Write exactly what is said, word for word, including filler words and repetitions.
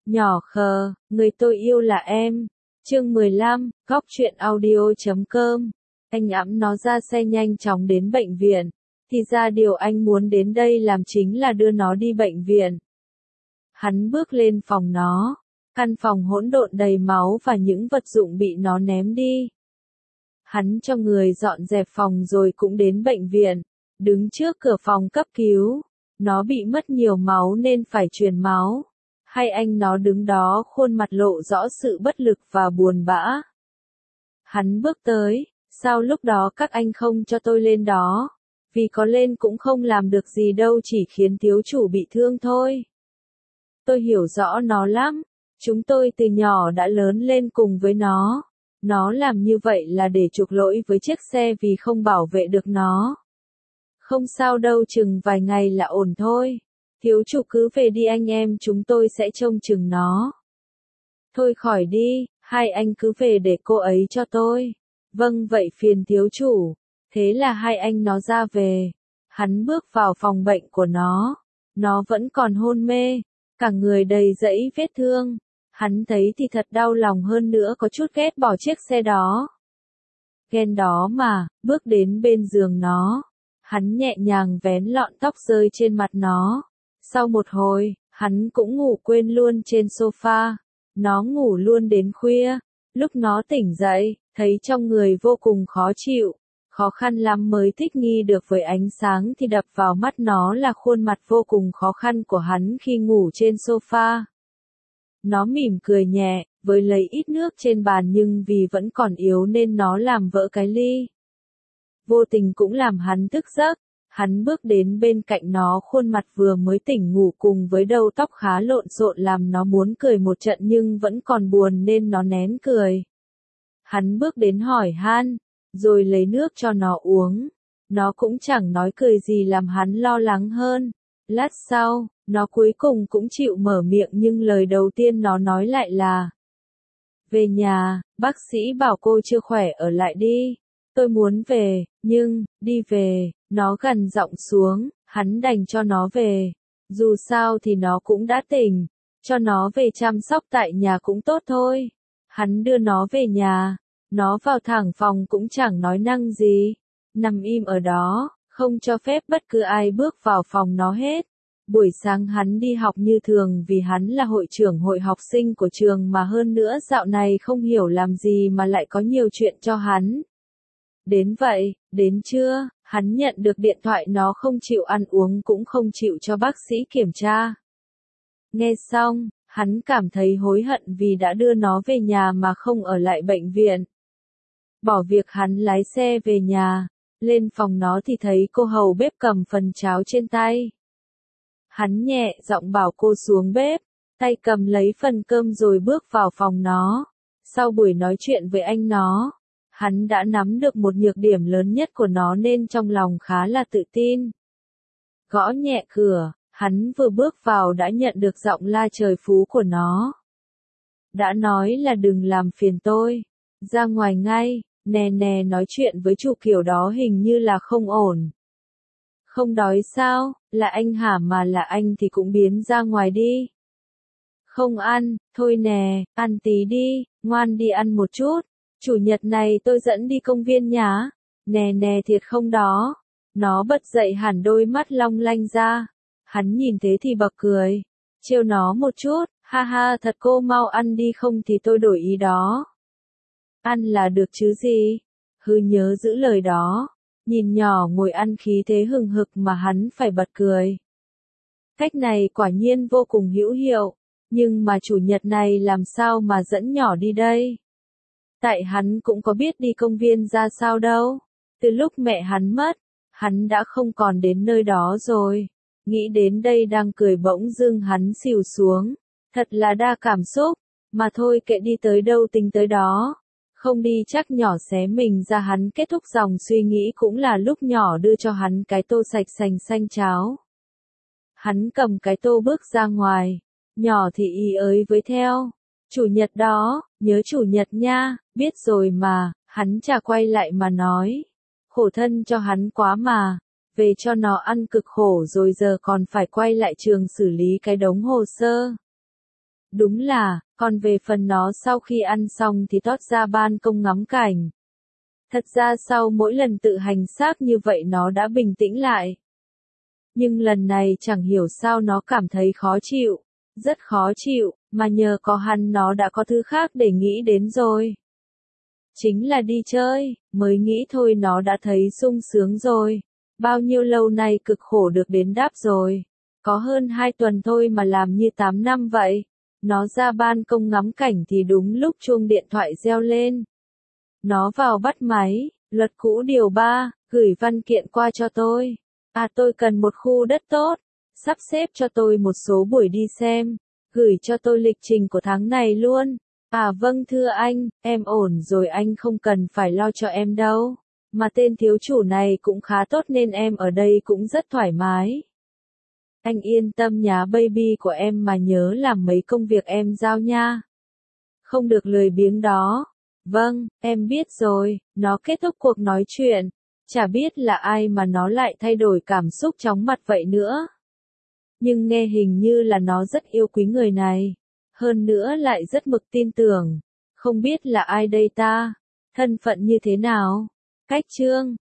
Nhỏ khờ, người tôi yêu là em. Chương mười lăm, góc truyện audio chấm com. Anh ẵm nó ra xe nhanh chóng đến bệnh viện. Thì ra điều anh muốn đến đây làm chính là đưa nó đi bệnh viện. Hắn bước lên phòng nó. Căn phòng hỗn độn đầy máu và những vật dụng bị nó ném đi. Hắn cho người dọn dẹp phòng rồi cũng đến bệnh viện. Đứng trước cửa phòng cấp cứu. Nó bị mất nhiều máu nên phải truyền máu. Hai anh nó đứng đó khuôn mặt lộ rõ sự bất lực và buồn bã. Hắn bước tới, sao lúc đó các anh không cho tôi lên đó? Vì có lên cũng không làm được gì đâu, chỉ khiến thiếu chủ bị thương thôi. Tôi hiểu rõ nó lắm, chúng tôi từ nhỏ đã lớn lên cùng với nó. Nó làm như vậy là để chuộc lỗi với chiếc xe vì không bảo vệ được nó. Không sao đâu, chừng vài ngày là ổn thôi. Thiếu chủ cứ về đi, anh em chúng tôi sẽ trông chừng nó. Thôi khỏi đi, hai anh cứ về để cô ấy cho tôi. Vâng vậy phiền thiếu chủ. Thế là hai anh nó ra về. Hắn bước vào phòng bệnh của nó. Nó vẫn còn hôn mê. Cả người đầy dẫy vết thương. Hắn thấy thì thật đau lòng, hơn nữa có chút ghét bỏ chiếc xe đó. Ghen đó mà, bước đến bên giường nó. Hắn nhẹ nhàng vén lọn tóc rơi trên mặt nó. Sau một hồi, hắn cũng ngủ quên luôn trên sofa. Nó ngủ luôn đến khuya. Lúc nó tỉnh dậy, thấy trong người vô cùng khó chịu. Khó khăn lắm mới thích nghi được với ánh sáng thì đập vào mắt nó là khuôn mặt vô cùng khó khăn của hắn khi ngủ trên sofa. Nó mỉm cười nhẹ, với lấy ít nước trên bàn nhưng vì vẫn còn yếu nên nó làm vỡ cái ly. Vô tình cũng làm hắn thức giấc. Hắn bước đến bên cạnh nó, khuôn mặt vừa mới tỉnh ngủ cùng với đầu tóc khá lộn xộn làm nó muốn cười một trận nhưng vẫn còn buồn nên nó nén cười. Hắn bước đến hỏi han, rồi lấy nước cho nó uống. Nó cũng chẳng nói cười gì làm hắn lo lắng hơn. Lát sau, nó cuối cùng cũng chịu mở miệng nhưng lời đầu tiên nó nói lại là: về nhà, bác sĩ bảo cô chưa khỏe ở lại đi. Tôi muốn về, nhưng, đi về, nó gằn giọng xuống, hắn đành cho nó về. Dù sao thì nó cũng đã tỉnh, cho nó về chăm sóc tại nhà cũng tốt thôi. Hắn đưa nó về nhà, nó vào thẳng phòng cũng chẳng nói năng gì. Nằm im ở đó, không cho phép bất cứ ai bước vào phòng nó hết. Buổi sáng hắn đi học như thường vì hắn là hội trưởng hội học sinh của trường mà hơn nữa dạo này không hiểu làm gì mà lại có nhiều chuyện cho hắn. Đến vậy, đến trưa, hắn nhận được điện thoại nó không chịu ăn uống cũng không chịu cho bác sĩ kiểm tra. Nghe xong, hắn cảm thấy hối hận vì đã đưa nó về nhà mà không ở lại bệnh viện. Bỏ việc hắn lái xe về nhà, lên phòng nó thì thấy cô hầu bếp cầm phần cháo trên tay. Hắn nhẹ giọng bảo cô xuống bếp, tay cầm lấy phần cơm rồi bước vào phòng nó. Sau buổi nói chuyện với anh nó, hắn đã nắm được một nhược điểm lớn nhất của nó nên trong lòng khá là tự tin. Gõ nhẹ cửa, hắn vừa bước vào đã nhận được giọng la trời phú của nó. Đã nói là đừng làm phiền tôi, ra ngoài ngay, nè nè nói chuyện với chủ kiểu đó hình như là không ổn. Không đói sao, là anh hả, mà là anh thì cũng biến ra ngoài đi. Không ăn, thôi nè, ăn tí đi, ngoan đi ăn một chút. Chủ nhật này tôi dẫn đi công viên nhá. Nè nè thiệt không đó. Nó bật dậy hẳn, đôi mắt long lanh ra. Hắn nhìn thế thì bật cười. Trêu nó một chút, ha ha, thật cô mau ăn đi không thì tôi đổi ý đó. Ăn là được chứ gì. Hư nhớ giữ lời đó. Nhìn nhỏ ngồi ăn khí thế hừng hực mà hắn phải bật cười. Cách này quả nhiên vô cùng hữu hiệu. Nhưng mà chủ nhật này làm sao mà dẫn nhỏ đi đây? Tại hắn cũng có biết đi công viên ra sao đâu. Từ lúc mẹ hắn mất, hắn đã không còn đến nơi đó rồi. Nghĩ đến đây đang cười bỗng dưng hắn xỉu xuống. Thật là đa cảm xúc. Mà thôi kệ, đi tới đâu tính tới đó. Không đi chắc nhỏ xé mình ra. Hắn kết thúc dòng suy nghĩ cũng là lúc nhỏ đưa cho hắn cái tô sạch sành xanh cháo. Hắn cầm cái tô bước ra ngoài. Nhỏ thì ý ới với theo. Chủ nhật đó, nhớ chủ nhật nha, biết rồi mà. Hắn chả quay lại mà nói. Khổ thân cho hắn quá mà. Về cho nó ăn cực khổ rồi giờ còn phải quay lại trường xử lý cái đống hồ sơ. Đúng là, còn về phần nó sau khi ăn xong thì tót ra ban công ngắm cảnh. Thật ra sau mỗi lần tự hành xác như vậy nó đã bình tĩnh lại. Nhưng lần này chẳng hiểu sao nó cảm thấy khó chịu, rất khó chịu, mà nhờ có hắn nó đã có thứ khác để nghĩ đến rồi. Chính là đi chơi, mới nghĩ thôi nó đã thấy sung sướng rồi. Bao nhiêu lâu nay cực khổ được đến đáp rồi. Có hơn hai tuần thôi mà làm như tám năm vậy. Nó ra ban công ngắm cảnh thì đúng lúc chuông điện thoại reo lên. Nó vào bắt máy, luật cũ điều ba, gửi văn kiện qua cho tôi. À tôi cần một khu đất tốt, sắp xếp cho tôi một số buổi đi xem, gửi cho tôi lịch trình của tháng này luôn. À vâng thưa anh, em ổn rồi anh không cần phải lo cho em đâu. Mà tên thiếu chủ này cũng khá tốt nên em ở đây cũng rất thoải mái. Anh yên tâm nhá baby của em mà nhớ làm mấy công việc em giao nha. Không được lười biếng đó. Vâng, em biết rồi, nó kết thúc cuộc nói chuyện. Chả biết là ai mà nó lại thay đổi cảm xúc chóng mặt vậy nữa. Nhưng nghe hình như là nó rất yêu quý người này. Hơn nữa lại rất mực tin tưởng. Không biết là ai đây ta? Thân phận như thế nào? Cách chương